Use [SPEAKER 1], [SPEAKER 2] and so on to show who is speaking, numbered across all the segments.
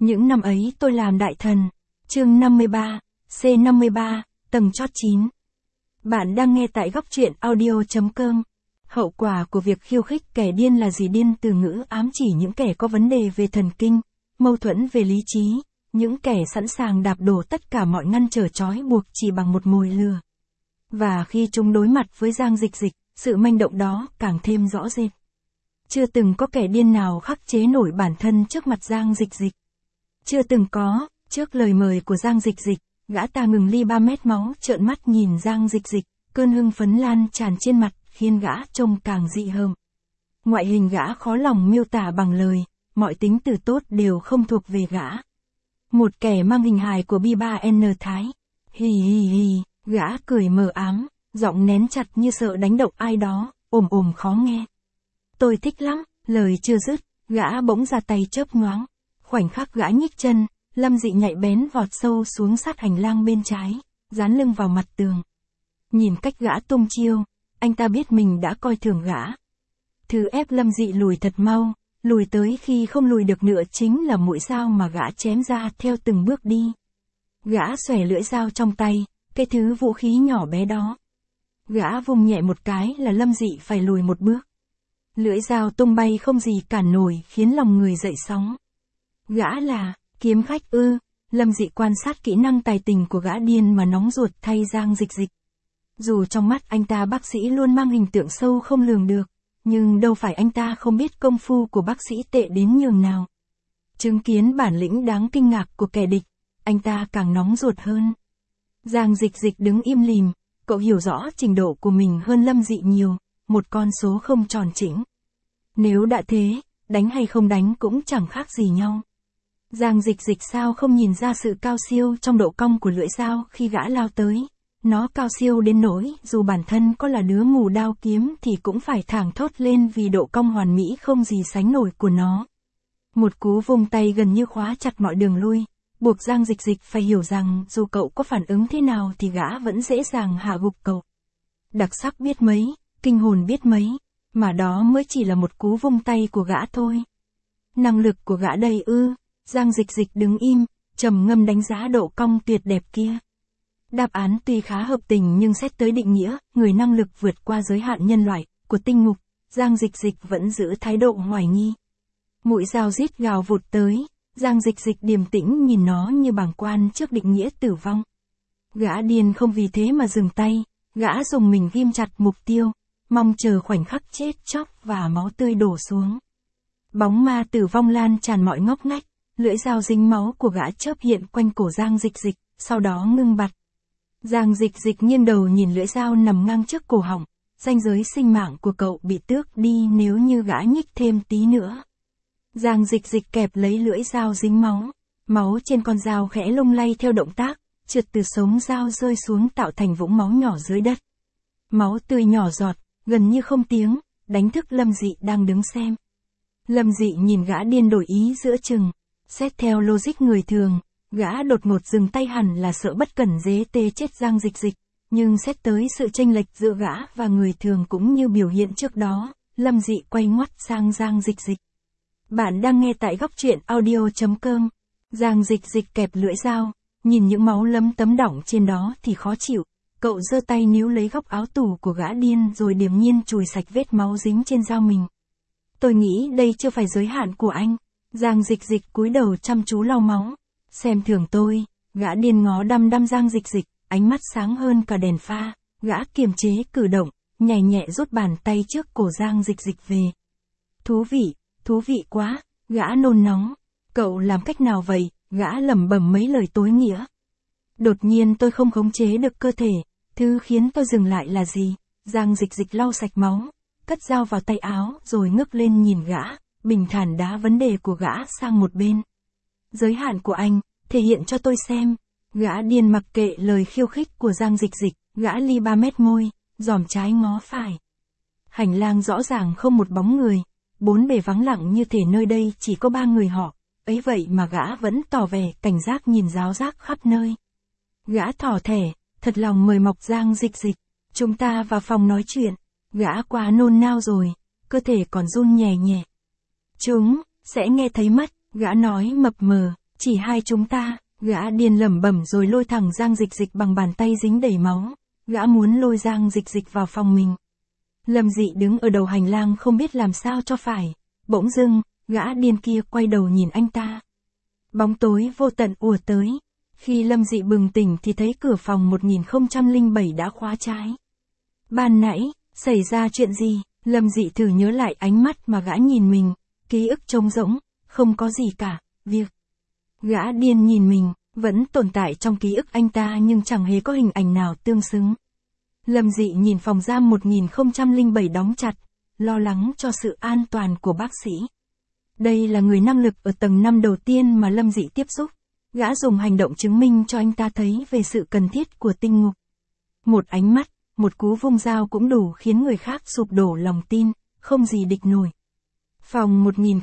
[SPEAKER 1] Những năm ấy tôi làm đại thần. Chương 53, C53, tầng chót 9. Bạn đang nghe tại góc truyện audio.com. Hậu quả của việc khiêu khích kẻ điên là gì? Điên từ ngữ ám chỉ những kẻ có vấn đề về thần kinh, mâu thuẫn về lý trí, những kẻ sẵn sàng đạp đổ tất cả mọi ngăn trở trói buộc chỉ bằng một mồi lừa. Và khi chúng đối mặt với Giang Dịch Dịch, sự manh động đó càng thêm rõ rệt. Chưa từng có kẻ điên nào khắc chế nổi bản thân trước mặt Giang Dịch Dịch. Chưa từng có, trước lời mời của Giang Dịch Dịch, gã ta ngừng ly 3 mét máu trợn mắt nhìn Giang Dịch Dịch, cơn hưng phấn lan tràn trên mặt, khiến gã trông càng dị hợm. Ngoại hình gã khó lòng miêu tả bằng lời, mọi tính từ tốt đều không thuộc về gã. Một kẻ mang hình hài của B3N Thái. Hì hì hì, gã cười mờ ám, giọng nén chặt như sợ đánh động ai đó, ồm ồm khó nghe. Tôi thích lắm, lời chưa dứt, gã bỗng ra tay chớp nhoáng. Khoảnh khắc gã nhích chân, Lâm Dị nhạy bén vọt sâu xuống sát hành lang bên trái, dán lưng vào mặt tường. Nhìn cách gã tung chiêu, anh ta biết mình đã coi thường gã. Thứ ép Lâm Dị lùi thật mau, lùi tới khi không lùi được nữa chính là mũi dao mà gã chém ra theo từng bước đi. Gã xòe lưỡi dao trong tay, cái thứ vũ khí nhỏ bé đó. Gã vung nhẹ một cái là Lâm Dị phải lùi một bước. Lưỡi dao tung bay không gì cản nổi, khiến lòng người dậy sóng. Gã là kiếm khách ư? Lâm Dị quan sát kỹ năng tài tình của gã điên mà nóng ruột thay Giang Dịch Dịch. Dù trong mắt anh ta bác sĩ luôn mang hình tượng sâu không lường được, nhưng đâu phải anh ta không biết công phu của bác sĩ tệ đến nhường nào. Chứng kiến bản lĩnh đáng kinh ngạc của kẻ địch, anh ta càng nóng ruột hơn. Giang Dịch Dịch đứng im lìm, cậu hiểu rõ trình độ của mình hơn Lâm Dị nhiều, một con số không tròn chỉnh. Nếu đã thế, đánh hay không đánh cũng chẳng khác gì nhau. Giang Dịch Dịch sao không nhìn ra sự cao siêu trong độ cong của lưỡi dao khi gã lao tới. Nó cao siêu đến nỗi dù bản thân có là đứa mù đao kiếm thì cũng phải thảng thốt lên vì độ cong hoàn mỹ không gì sánh nổi của nó. Một cú vung tay gần như khóa chặt mọi đường lui, buộc Giang Dịch Dịch phải hiểu rằng dù cậu có phản ứng thế nào thì gã vẫn dễ dàng hạ gục cậu. Đặc sắc biết mấy, kinh hồn biết mấy, mà đó mới chỉ là một cú vung tay của gã thôi. Năng lực của gã đây ư? Giang Dịch Dịch đứng im, trầm ngâm đánh giá độ cong tuyệt đẹp kia. Đáp án tuy khá hợp tình nhưng xét tới định nghĩa, người năng lực vượt qua giới hạn nhân loại, của tinh ngục, Giang Dịch Dịch vẫn giữ thái độ hoài nghi. Mũi dao rít gào vụt tới, Giang Dịch Dịch điềm tĩnh nhìn nó như bàng quan trước định nghĩa tử vong. Gã điên không vì thế mà dừng tay, gã dùng mình ghim chặt mục tiêu, mong chờ khoảnh khắc chết chóc và máu tươi đổ xuống. Bóng ma tử vong lan tràn mọi ngóc ngách, lưỡi dao dính máu của gã chớp hiện quanh cổ Giang Dịch Dịch, sau đó ngưng bặt. Giang Dịch Dịch nghiêng đầu nhìn lưỡi dao nằm ngang trước cổ họng, ranh giới sinh mạng của cậu bị tước đi nếu như gã nhích thêm tí nữa. Giang Dịch Dịch kẹp lấy lưỡi dao dính máu, máu trên con dao khẽ lung lay theo động tác, trượt từ sống dao rơi xuống tạo thành vũng máu nhỏ dưới đất. Máu tươi nhỏ giọt, gần như không tiếng, đánh thức Lâm Dị đang đứng xem. Lâm Dị nhìn gã điên đổi ý giữa chừng, xét theo logic người thường, gã đột ngột dừng tay hẳn là sợ bất cẩn dế tê chết Giang Dịch Dịch, nhưng xét tới sự chênh lệch giữa gã và người thường cũng như biểu hiện trước đó, Lâm Dị quay ngoắt sang Giang Dịch Dịch. Bạn đang nghe tại góc truyện audio.com. Giang Dịch Dịch kẹp lưỡi dao, nhìn những máu lấm tấm đỏng trên đó thì khó chịu, cậu giơ tay níu lấy góc áo tù của gã điên rồi điềm nhiên chùi sạch vết máu dính trên dao mình. Tôi nghĩ đây chưa phải giới hạn của anh. Giang Dịch Dịch cúi đầu chăm chú lau máu. Xem thường tôi, gã điên ngó đăm đăm Giang Dịch Dịch, ánh mắt sáng hơn cả đèn pha, gã kiềm chế cử động, nhảy nhẹ rút bàn tay trước cổ Giang Dịch Dịch về. Thú vị quá, gã nôn nóng, cậu làm cách nào vậy? Gã lẩm bẩm mấy lời tối nghĩa. Đột nhiên tôi không khống chế được cơ thể, thứ khiến tôi dừng lại là gì? Giang Dịch Dịch lau sạch máu, cất dao vào tay áo rồi ngước lên nhìn gã, bình thản đá vấn đề của gã sang một bên. Giới hạn của anh, thể hiện cho tôi xem. Gã điên mặc kệ lời khiêu khích của Giang Dịch Dịch, gã ly 3 mét môi, dòm trái ngó phải. Hành lang rõ ràng không một bóng người, bốn bề vắng lặng như thể nơi đây chỉ có 3 người họ, ấy vậy mà gã vẫn tỏ vẻ cảnh giác nhìn ráo rác khắp nơi. Gã thỏ thẻ, thật lòng mời mọc Giang Dịch Dịch, chúng ta vào phòng nói chuyện. Gã quá nôn nao rồi, cơ thể còn run nhẹ nhẹ. Chúng sẽ nghe thấy mất, gã nói mập mờ, Chỉ hai chúng ta, gã điên lẩm bẩm rồi lôi thẳng Giang Dịch Dịch bằng bàn tay dính đầy máu. Gã muốn lôi Giang Dịch Dịch vào phòng mình. Lâm Dị đứng ở đầu hành lang không biết làm sao cho phải. Bỗng dưng, gã điên kia quay đầu nhìn anh ta. Bóng tối vô tận ùa tới. Khi Lâm Dị bừng tỉnh thì thấy cửa phòng 1007 đã khóa trái. Ban nãy, xảy ra chuyện gì? Lâm Dị thử nhớ lại ánh mắt mà gã nhìn mình. Ký ức trống rỗng, không có gì cả. Việc gã điên nhìn mình, vẫn tồn tại trong ký ức anh ta nhưng chẳng hề có hình ảnh nào tương xứng. Lâm Dị nhìn phòng giam 1007 đóng chặt, lo lắng cho sự an toàn của bác sĩ. Đây là người năng lực ở tầng 5 đầu tiên mà Lâm Dị tiếp xúc. Gã dùng hành động chứng minh cho anh ta thấy về sự cần thiết của tinh ngục. Một ánh mắt, một cú vung dao cũng đủ khiến người khác sụp đổ lòng tin, không gì địch nổi. Phòng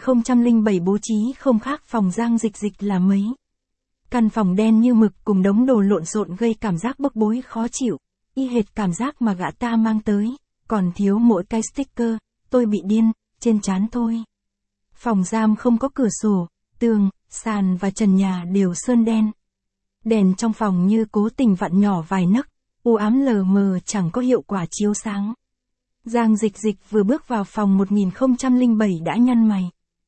[SPEAKER 1] 1007 bố trí không khác phòng Giang Dịch Dịch là mấy. Căn phòng đen như mực cùng đống đồ lộn xộn gây cảm giác bức bối khó chịu, y hệt cảm giác mà gã ta mang tới, còn thiếu mỗi cái sticker, tôi bị điên, trên trán thôi. Phòng giam không có cửa sổ, tường, sàn và trần nhà đều sơn đen. Đèn trong phòng như cố tình vặn nhỏ vài nấc, u ám lờ mờ chẳng có hiệu quả chiếu sáng. Giang Dịch Dịch vừa bước vào phòng 1007 đã nhăn mày.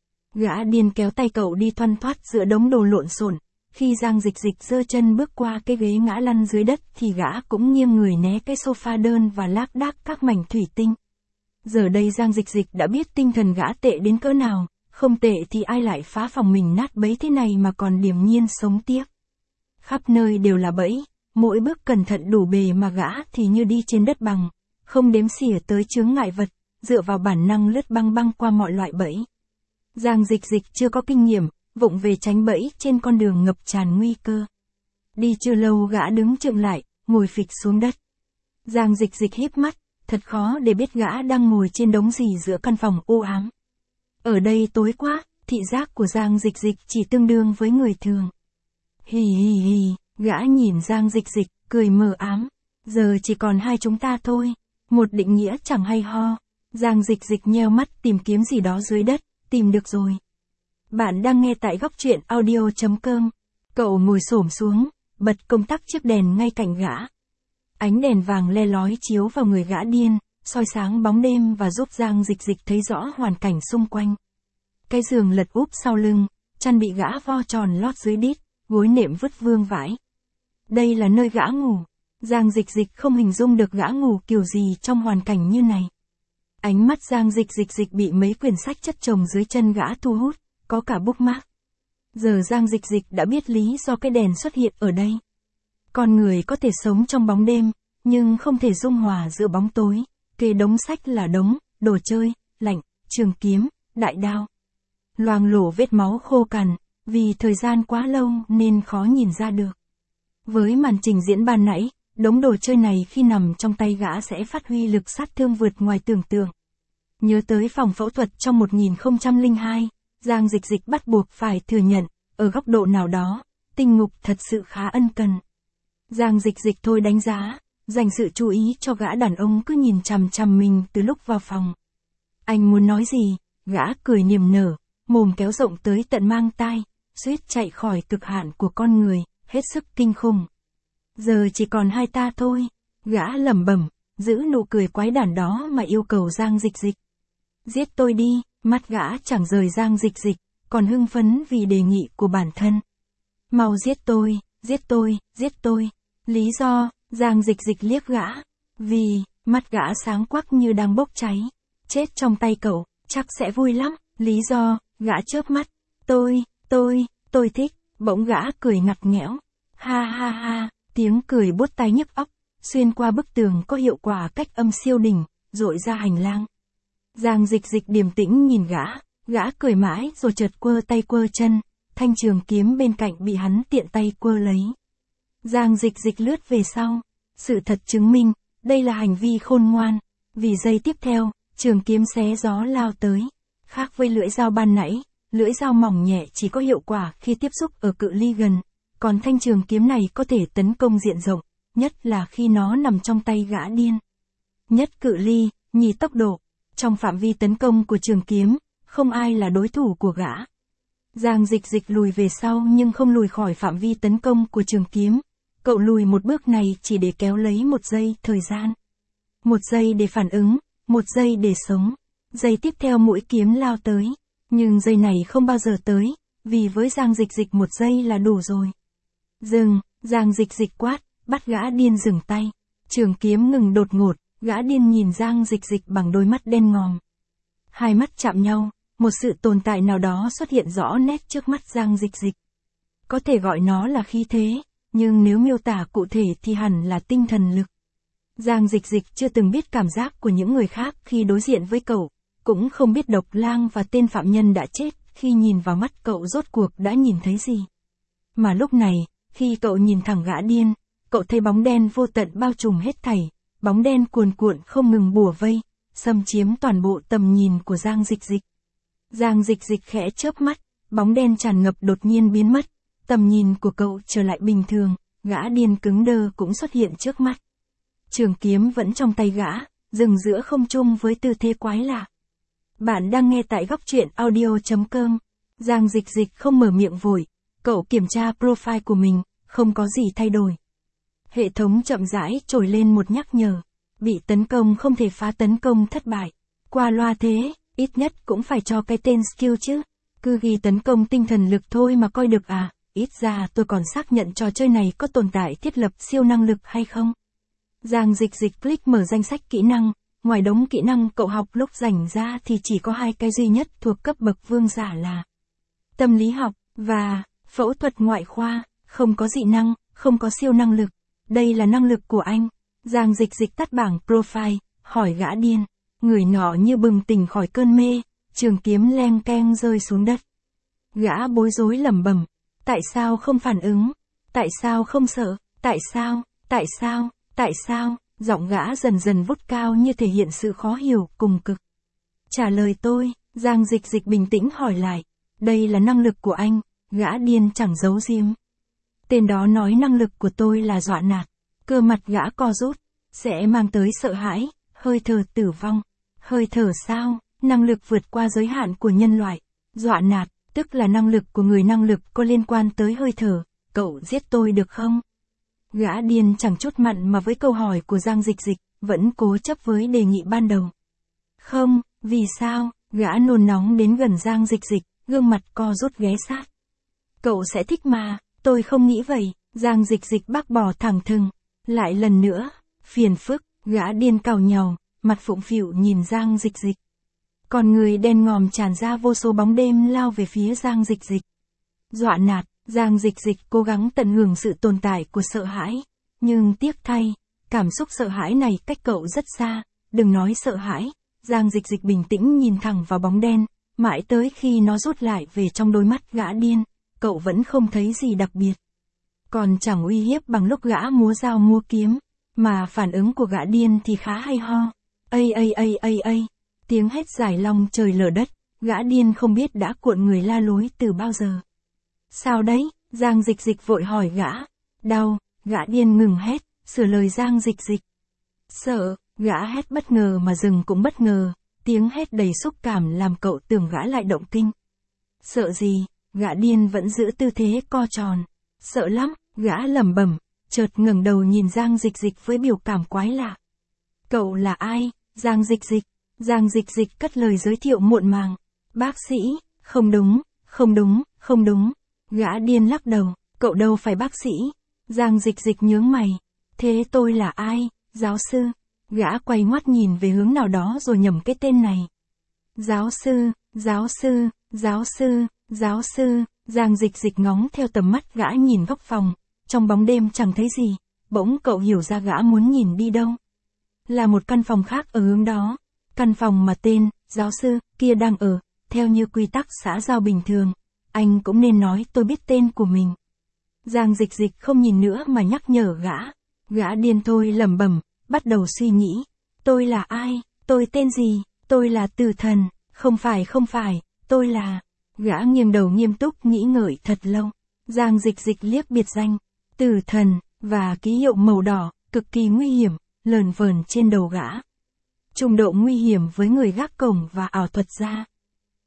[SPEAKER 1] Gã điên kéo tay cậu đi thoăn thoắt giữa đống đồ lộn xộn. Khi Giang Dịch Dịch giơ chân bước qua cái ghế ngã lăn dưới đất thì gã cũng nghiêng người né cái sofa đơn và lác đác các mảnh thủy tinh. Giờ đây Giang Dịch Dịch đã biết tinh thần gã tệ đến cỡ nào, không tệ thì ai lại phá phòng mình nát bấy thế này mà còn điềm nhiên sống tiếp. Khắp nơi đều là bẫy, mỗi bước cẩn thận đủ bề mà gã thì như đi trên đất bằng, không đếm xỉa tới chướng ngại vật, dựa vào bản năng lướt băng băng qua mọi loại bẫy. Giang Dịch Dịch chưa có kinh nghiệm, vụng về tránh bẫy trên con đường ngập tràn nguy cơ. Đi chưa lâu gã đứng chững lại, ngồi phịch xuống đất. Giang Dịch Dịch híp mắt, thật khó để biết gã đang ngồi trên đống gì giữa căn phòng u ám. Ở đây tối quá, thị giác của Giang Dịch Dịch chỉ tương đương với người thường. Hì hì hì, gã nhìn Giang Dịch Dịch, cười mờ ám. Giờ chỉ còn hai chúng ta thôi. Một định nghĩa chẳng hay ho. Giang Dịch Dịch nheo mắt tìm kiếm gì đó dưới đất, tìm được rồi. Bạn đang nghe tại góc truyện audio.com. Cậu ngồi xổm xuống, bật công tắc chiếc đèn ngay cạnh gã. Ánh đèn vàng le lói chiếu vào người gã điên, soi sáng bóng đêm và giúp Giang Dịch Dịch thấy rõ hoàn cảnh xung quanh. Cái giường lật úp sau lưng, chăn bị gã vo tròn lót dưới đít, gối nệm vứt vương vãi. Đây là nơi gã ngủ. Giang Dịch Dịch không hình dung được gã ngủ kiểu gì trong hoàn cảnh như này. Ánh mắt Giang Dịch Dịch bị mấy quyển sách chất chồng dưới chân gã thu hút, có cả bookmark. Giờ Giang Dịch Dịch đã biết lý do cái đèn xuất hiện ở đây. Con người có thể sống trong bóng đêm, nhưng không thể dung hòa giữa bóng tối. Kề đống sách là đống, đồ chơi, lạnh, trường kiếm, đại đao. Loang lổ vết máu khô cằn, vì thời gian quá lâu nên khó nhìn ra được. Với màn trình diễn ban nãy, đống đồ chơi này khi nằm trong tay gã sẽ phát huy lực sát thương vượt ngoài tưởng tượng. Nhớ tới phòng phẫu thuật trong 1002, Giang Dịch Dịch bắt buộc phải thừa nhận, ở góc độ nào đó, tinh ngục thật sự khá ân cần. Giang Dịch Dịch thôi đánh giá, dành sự chú ý cho gã đàn ông cứ nhìn chằm chằm mình từ lúc vào phòng. Anh muốn nói gì? Gã cười niềm nở, mồm kéo rộng tới tận mang tai, suýt chạy khỏi cực hạn của con người, hết sức kinh khủng. Giờ chỉ còn hai ta thôi, gã lẩm bẩm, giữ nụ cười quái đản đó mà yêu cầu Giang Dịch Dịch. Giết tôi đi, mắt gã chẳng rời Giang Dịch Dịch, còn hưng phấn vì đề nghị của bản thân. Mau giết tôi, giết tôi, giết tôi. Lý do, Giang Dịch Dịch liếc gã. Vì, mắt gã sáng quắc như đang bốc cháy. Chết trong tay cậu, chắc sẽ vui lắm. Lý do, gã chớp mắt. Tôi thích. Bỗng gã cười ngặt nghẽo. Ha ha ha, tiếng cười buốt tai nhức óc, xuyên qua bức tường có hiệu quả cách âm siêu đỉnh, dội ra hành lang. Giang Dịch Dịch điềm tĩnh nhìn gã cười mãi rồi chợt quơ tay quơ chân, thanh trường kiếm bên cạnh bị hắn tiện tay quơ lấy. Giang Dịch Dịch lướt về sau, sự thật chứng minh, đây là hành vi khôn ngoan, vì giây tiếp theo, trường kiếm xé gió lao tới. Khác với lưỡi dao ban nãy, lưỡi dao mỏng nhẹ chỉ có hiệu quả khi tiếp xúc ở cự ly gần, còn thanh trường kiếm này có thể tấn công diện rộng, nhất là khi nó nằm trong tay gã điên. Nhất cự ly, nhì tốc độ, trong phạm vi tấn công của trường kiếm, không ai là đối thủ của gã. Giang Dịch Dịch lùi về sau nhưng không lùi khỏi phạm vi tấn công của trường kiếm. Cậu lùi một bước này chỉ để kéo lấy một giây thời gian. Một giây để phản ứng, một giây để sống. Giây tiếp theo mũi kiếm lao tới. Nhưng giây này không bao giờ tới, vì với Giang Dịch Dịch một giây là đủ rồi. Dừng, Giang Dịch Dịch quát, bắt gã điên dừng tay. Trường kiếm ngừng đột ngột, gã điên nhìn Giang Dịch Dịch bằng đôi mắt đen ngòm. Hai mắt chạm nhau, một sự tồn tại nào đó xuất hiện rõ nét trước mắt Giang Dịch Dịch. Có thể gọi nó là khí thế, nhưng nếu miêu tả cụ thể thì hẳn là tinh thần lực. Giang Dịch Dịch chưa từng biết cảm giác của những người khác khi đối diện với cậu, cũng không biết Độc Lang và tên phạm nhân đã chết khi nhìn vào mắt cậu rốt cuộc đã nhìn thấy gì. Mà lúc này, khi cậu nhìn thẳng gã điên, cậu thấy bóng đen vô tận bao trùm hết thảy, bóng đen cuồn cuộn không ngừng bủa vây, xâm chiếm toàn bộ tầm nhìn của Giang Dịch Dịch. Giang Dịch Dịch khẽ chớp mắt, bóng đen tràn ngập đột nhiên biến mất, tầm nhìn của cậu trở lại bình thường, gã điên cứng đơ cũng xuất hiện trước mắt. Trường kiếm vẫn trong tay gã, dừng giữa không trung với tư thế quái lạ. Bạn đang nghe tại góc truyện audio.com. Giang Dịch Dịch không mở miệng vội, cậu kiểm tra profile của mình, không có gì thay đổi. Hệ thống chậm rãi trồi lên một nhắc nhở. Bị tấn công không thể phá tấn công thất bại. Qua loa thế, ít nhất cũng phải cho cái tên skill chứ. Cứ ghi tấn công tinh thần lực thôi mà coi được à, ít ra tôi còn xác nhận trò chơi này có tồn tại thiết lập siêu năng lực hay không. Giang Dịch Dịch click mở danh sách kỹ năng, ngoài đống kỹ năng cậu học lúc rảnh ra thì chỉ có hai cái duy nhất thuộc cấp bậc vương giả là tâm lý học và phẫu thuật ngoại khoa, không có dị năng, không có siêu năng lực. Đây là năng lực của anh. Giang Dịch Dịch tắt bảng profile, hỏi gã điên. Người nọ như bừng tỉnh khỏi cơn mê, trường kiếm leng keng rơi xuống đất. Gã bối rối lẩm bẩm, tại sao không phản ứng? Tại sao không sợ? Tại sao? Tại sao? Tại sao? Giọng gã dần dần vút cao như thể hiện sự khó hiểu cùng cực. Trả lời tôi, Giang Dịch Dịch bình tĩnh hỏi lại. Đây là năng lực của anh, gã điên chẳng giấu giếm. Tên đó nói năng lực của tôi là dọa nạt. Cơ mặt gã co rút, sẽ mang tới sợ hãi, hơi thở tử vong. Hơi thở sao? Năng lực vượt qua giới hạn của nhân loại. Dọa nạt, tức là năng lực của người năng lực có liên quan tới hơi thở. Cậu giết tôi được không? Gã điên chẳng chút mặn mà với câu hỏi của Giang Dịch Dịch, vẫn cố chấp với đề nghị ban đầu. Không, vì sao? Gã nôn nóng đến gần Giang Dịch Dịch, gương mặt co rút ghé sát. Cậu sẽ thích mà, tôi không nghĩ vậy. Giang Dịch Dịch bác bỏ thẳng thừng. Lại lần nữa, phiền phức, gã điên càu nhàu, mặt phụng phịu nhìn Giang Dịch Dịch. Còn người đen ngòm tràn ra vô số bóng đêm lao về phía Giang Dịch Dịch. Dọa nạt, Giang Dịch Dịch cố gắng tận hưởng sự tồn tại của sợ hãi. Nhưng tiếc thay, cảm xúc sợ hãi này cách cậu rất xa, đừng nói sợ hãi. Giang Dịch Dịch bình tĩnh nhìn thẳng vào bóng đen, mãi tới khi nó rút lại về trong đôi mắt gã điên, cậu vẫn không thấy gì đặc biệt. Còn chẳng uy hiếp bằng lúc gã múa dao múa kiếm, mà phản ứng của gã điên thì khá hay ho. Ây, tiếng hét dài long trời lở đất, gã điên không biết đã cuộn người la lối từ bao giờ. Sao đấy? Giang Dịch Dịch vội hỏi gã. Đau, gã điên ngừng hét, sửa lời Giang Dịch Dịch. Sợ, gã hét bất ngờ mà dừng cũng bất ngờ, tiếng hét đầy xúc cảm làm cậu tưởng gã lại động kinh. Sợ gì? Gã điên vẫn giữ tư thế co tròn. Sợ lắm, gã lẩm bẩm, chợt ngẩng đầu nhìn Giang Dịch Dịch với biểu cảm quái lạ. Cậu là ai? Giang Dịch Dịch. Giang Dịch Dịch cất lời giới thiệu muộn màng. Bác sĩ, không đúng, không đúng, không đúng. Gã điên lắc đầu, cậu đâu phải bác sĩ. Giang Dịch Dịch nhướng mày. Thế tôi là ai? Giáo sư. Gã quay ngoắt nhìn về hướng nào đó rồi nhẩm cái tên này. Giáo sư, giáo sư, giáo sư, giáo sư. Giang Dịch Dịch ngóng theo tầm mắt gã nhìn góc phòng. Trong bóng đêm chẳng thấy gì. Bỗng cậu hiểu ra gã muốn nhìn đi đâu. Là một căn phòng khác ở hướng đó. Căn phòng mà tên, giáo sư, kia đang ở. Theo như quy tắc xã giao bình thường, anh cũng nên nói tôi biết tên của mình. Giang Dịch Dịch không nhìn nữa mà nhắc nhở gã. Gã điên thôi lẩm bẩm, bắt đầu suy nghĩ. Tôi là ai? Tôi tên gì? Tôi là Tử Thần. Không phải, tôi là... Gã nghiêng đầu nghiêm túc nghĩ ngợi thật lâu. Giang Dịch Dịch liếc biệt danh, Tử Thần, và ký hiệu màu đỏ, cực kỳ nguy hiểm, lờn vờn trên đầu gã. Trung độ nguy hiểm với người gác cổng và ảo thuật gia.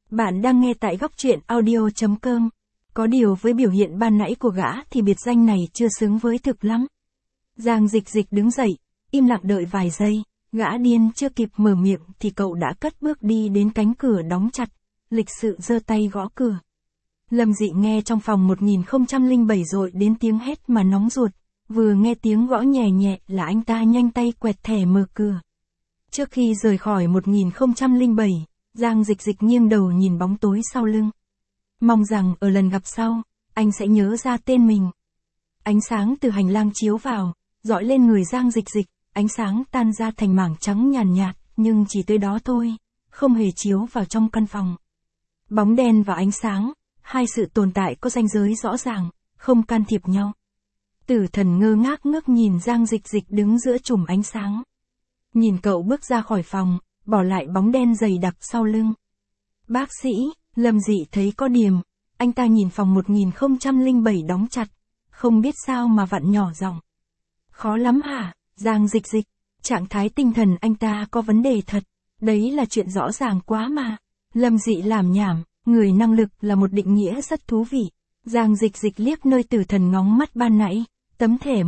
[SPEAKER 1] Bạn đang nghe tại góc truyện audio.com. Có điều với biểu hiện ban nãy của gã thì biệt danh này chưa xứng với thực lắm. Giang Dịch Dịch đứng dậy, im lặng đợi vài giây, gã điên chưa kịp mở miệng thì cậu đã cất bước đi đến cánh cửa đóng chặt, lịch sự giơ tay gõ cửa. Lâm Dị nghe trong phòng 1007 rồi đến tiếng hét mà nóng ruột, vừa nghe tiếng gõ nhẹ nhẹ là anh ta nhanh tay quẹt thẻ mở cửa. Trước khi rời khỏi 1007, Giang Dịch Dịch nghiêng đầu nhìn bóng tối sau lưng. Mong rằng ở lần gặp sau, anh sẽ nhớ ra tên mình. Ánh sáng từ hành lang chiếu vào, dọi lên người Giang Dịch Dịch, ánh sáng tan ra thành mảng trắng nhàn nhạt, nhưng chỉ tới đó thôi, không hề chiếu vào trong căn phòng. Bóng đen và ánh sáng, hai sự tồn tại có ranh giới rõ ràng, không can thiệp nhau. Tử Thần ngơ ngác ngước nhìn Giang Dịch Dịch đứng giữa chùm ánh sáng. Nhìn cậu bước ra khỏi phòng, bỏ lại bóng đen dày đặc sau lưng. Bác sĩ, Lâm Dị thấy có điểm, anh ta nhìn phòng 1007 đóng chặt, không biết sao mà vặn nhỏ giọng. Khó lắm hả, Giang Dịch Dịch, trạng thái tinh thần anh ta có vấn đề thật, đấy là chuyện rõ ràng quá mà. Lâm Dị làm nhảm, người năng lực là một định nghĩa rất thú vị. Giang Dịch Dịch liếc nơi Tử Thần ngóng mắt ban nãy, tấm thẻ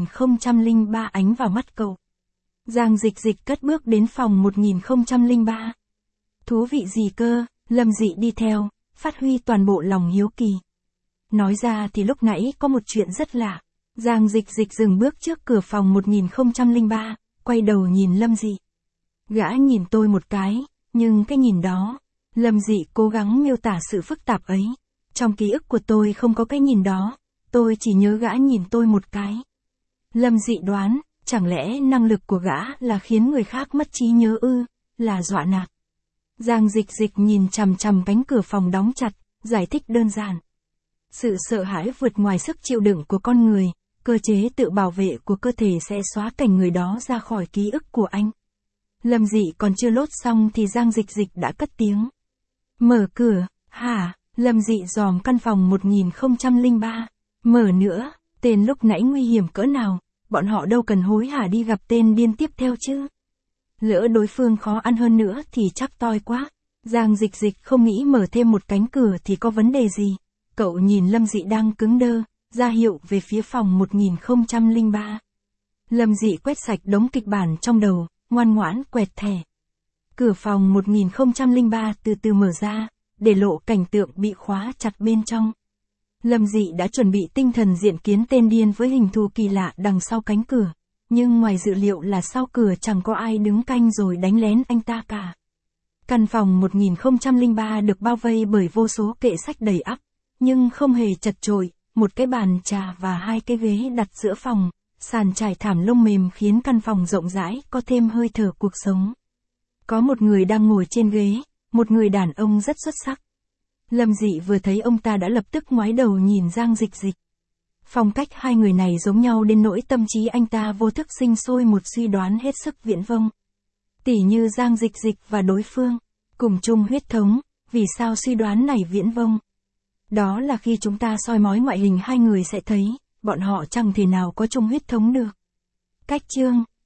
[SPEAKER 1] 1003 ánh vào mắt cậu. Giang Dịch Dịch cất bước đến phòng 1003. Thú vị gì cơ, Lâm Dị đi theo, phát huy toàn bộ lòng hiếu kỳ. Nói ra thì lúc nãy có một chuyện rất lạ. Giang Dịch Dịch dừng bước trước cửa phòng 1003, quay đầu nhìn Lâm Dị. Gã nhìn tôi một cái, nhưng cái nhìn đó, Lâm Dị cố gắng miêu tả sự phức tạp ấy. Trong ký ức của tôi không có cái nhìn đó, tôi chỉ nhớ gã nhìn tôi một cái. Lâm Dị đoán, chẳng lẽ năng lực của gã là khiến người khác mất trí nhớ ư, là dọa nạt. Giang Dịch Dịch nhìn chằm chằm cánh cửa phòng đóng chặt, giải thích đơn giản. Sự sợ hãi vượt ngoài sức chịu đựng của con người, cơ chế tự bảo vệ của cơ thể sẽ xóa cảnh người đó ra khỏi ký ức của anh. Lâm Dị còn chưa lốt xong thì Giang Dịch Dịch đã cất tiếng. Mở cửa, hả? Lâm Dị dòm căn phòng 1003. Mở nữa, tên lúc nãy nguy hiểm cỡ nào, bọn họ đâu cần hối hả đi gặp tên điên tiếp theo chứ. Lỡ đối phương khó ăn hơn nữa thì chắc toi quá. Giang Dịch Dịch không nghĩ mở thêm một cánh cửa thì có vấn đề gì. Cậu nhìn Lâm Dị đang cứng đơ, ra hiệu về phía phòng 1003. Lâm Dị quét sạch đống kịch bản trong đầu, ngoan ngoãn quẹt thẻ. Cửa phòng 1003 từ từ mở ra, để lộ cảnh tượng bị khóa chặt bên trong. Lâm Dị đã chuẩn bị tinh thần diện kiến tên điên với hình thù kỳ lạ đằng sau cánh cửa. Nhưng ngoài dự liệu là sau cửa chẳng có ai đứng canh rồi đánh lén anh ta cả. Căn phòng 1003 được bao vây bởi vô số kệ sách đầy ắp, nhưng không hề chật chội, một cái bàn trà và hai cái ghế đặt giữa phòng, sàn trải thảm lông mềm khiến căn phòng rộng rãi có thêm hơi thở cuộc sống. Có một người đang ngồi trên ghế, một người đàn ông rất xuất sắc. Lâm Dị vừa thấy ông ta đã lập tức ngoái đầu nhìn Giang Dịch Dịch. Phong cách hai người này giống nhau đến nỗi tâm trí anh ta vô thức sinh sôi một suy đoán hết sức viển vông. Tỉ như Giang Dịch Dịch và đối phương, cùng chung huyết thống, vì sao suy đoán này viển vông? Đó là khi chúng ta soi mói ngoại hình hai người sẽ thấy, bọn họ chẳng thể nào có chung huyết thống được. Cách chương